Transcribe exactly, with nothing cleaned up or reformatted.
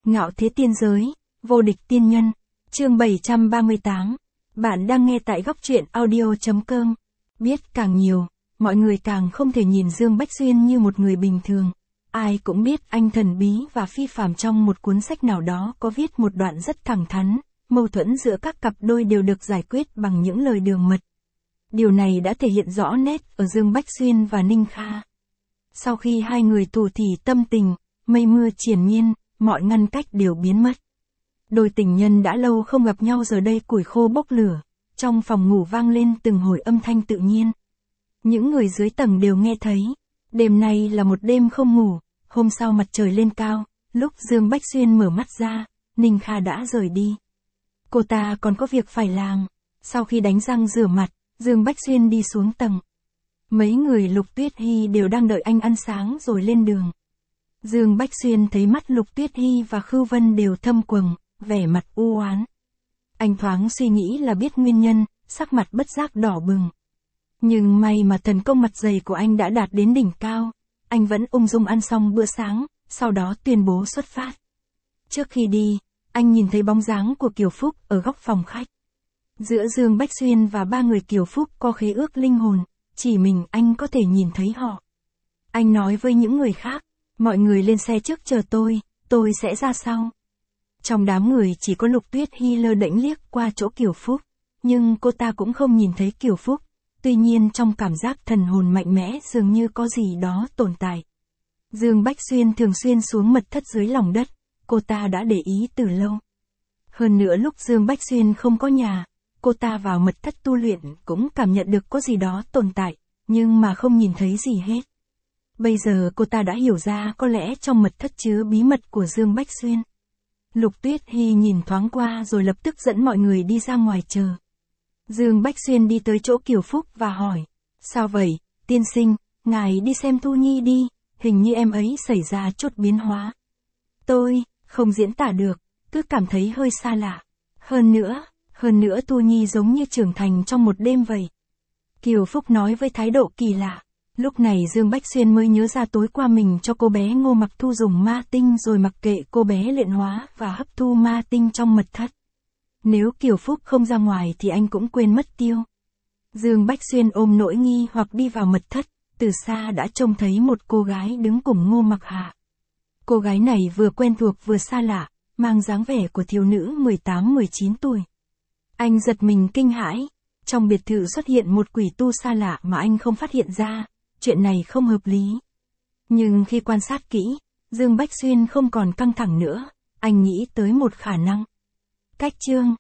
Ngạo thế tiên giới, vô địch tiên nhân, chương bảy trăm ba mươi tám. Bạn đang nghe tại góc truyện audio chấm com. Biết càng nhiều, mọi người càng không thể nhìn Dương Bách Xuyên như một người bình thường. Ai cũng biết anh thần bí và phi phàm, trong một cuốn sách nào đó có viết một đoạn rất thẳng thắn, mâu thuẫn giữa các cặp đôi đều được giải quyết bằng những lời đường mật. Điều này đã thể hiện rõ nét ở Dương Bách Xuyên và Ninh Kha. Sau khi hai người thủ thỉ tâm tình, mây mưa triền miên, mọi ngăn cách đều biến mất. Đôi tình nhân đã lâu không gặp nhau giờ đây củi khô bốc lửa, trong phòng ngủ vang lên từng hồi âm thanh tự nhiên. Những người dưới tầng đều nghe thấy. Đêm nay là một đêm không ngủ, hôm sau mặt trời lên cao, lúc Dương Bách Xuyên mở mắt ra, Ninh Kha đã rời đi. Cô ta còn có việc phải làm. Sau khi đánh răng rửa mặt, Dương Bách Xuyên đi xuống tầng. Mấy người Lục Tuyết Hy đều đang đợi anh ăn sáng rồi lên đường. Dương Bách Xuyên thấy mắt Lục Tuyết Hy và Khưu Vân đều thâm quầng, vẻ mặt u oán. Anh thoáng suy nghĩ là biết nguyên nhân, sắc mặt bất giác đỏ bừng. Nhưng may mà thần công mặt dày của anh đã đạt đến đỉnh cao. Anh vẫn ung dung ăn xong bữa sáng, sau đó tuyên bố xuất phát. Trước khi đi, anh nhìn thấy bóng dáng của Kiều Phúc ở góc phòng khách. Giữa Dương Bách Xuyên và ba người Kiều Phúc có khế ước linh hồn, chỉ mình anh có thể nhìn thấy họ. Anh nói với những người khác, mọi người lên xe trước chờ tôi, tôi sẽ ra sau. Trong đám người chỉ có Lục Tuyết Hy lơ đễnh liếc qua chỗ Kiều Phúc, nhưng cô ta cũng không nhìn thấy Kiều Phúc. Tuy nhiên trong cảm giác thần hồn mạnh mẽ dường như có gì đó tồn tại. Dương Bách Xuyên thường xuyên xuống mật thất dưới lòng đất, cô ta đã để ý từ lâu. Hơn nữa lúc Dương Bách Xuyên không có nhà, cô ta vào mật thất tu luyện cũng cảm nhận được có gì đó tồn tại, nhưng mà không nhìn thấy gì hết. Bây giờ cô ta đã hiểu ra có lẽ trong mật thất chứa bí mật của Dương Bách Xuyên. Lục Tuyết Hy nhìn thoáng qua rồi lập tức dẫn mọi người đi ra ngoài chờ. Dương Bách Xuyên đi tới chỗ Kiều Phúc và hỏi, sao vậy, tiên sinh, ngài đi xem Thu Nhi đi, hình như em ấy xảy ra chút biến hóa. Tôi, không diễn tả được, cứ cảm thấy hơi xa lạ. Hơn nữa, hơn nữa Thu Nhi giống như trưởng thành trong một đêm vậy. Kiều Phúc nói với thái độ kỳ lạ. Lúc này Dương Bách Xuyên mới nhớ ra tối qua mình cho cô bé Ngô Mặc Thu dùng ma tinh rồi mặc kệ cô bé luyện hóa và hấp thu ma tinh trong mật thất. Nếu Kiều Phúc không ra ngoài thì anh cũng quên mất tiêu. Dương Bách Xuyên ôm nỗi nghi hoặc đi vào mật thất, từ xa đã trông thấy một cô gái đứng cùng Ngô Mặc Hà. Cô gái này vừa quen thuộc vừa xa lạ, mang dáng vẻ của thiếu nữ mười tám mười chín tuổi. Anh giật mình kinh hãi, trong biệt thự xuất hiện một quỷ tu xa lạ mà anh không phát hiện ra, chuyện này không hợp lý. Nhưng khi quan sát kỹ, Dương Bách Xuyên không còn căng thẳng nữa, anh nghĩ tới một khả năng. Cách chương